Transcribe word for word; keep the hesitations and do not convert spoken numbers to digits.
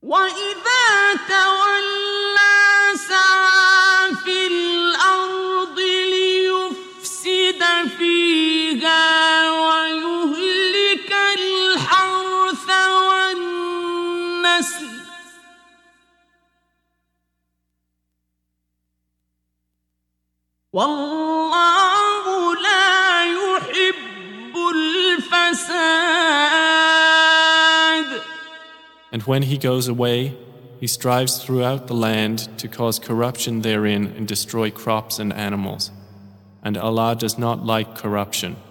وَإِذَا تَوَلَّى سَعَىٰ فِي الْأَرْضِ لِيُفْسِدَ فِيهَا وَيُهْلِكَ الْحَرْثَ وَالنَّسْلَ ۗ وَاللَّهُ لَا يُحِبُّ الْفَسَادَ. And when he goes away, he strives throughout the land to cause corruption therein and destroy crops and animals. And Allah does not like corruption.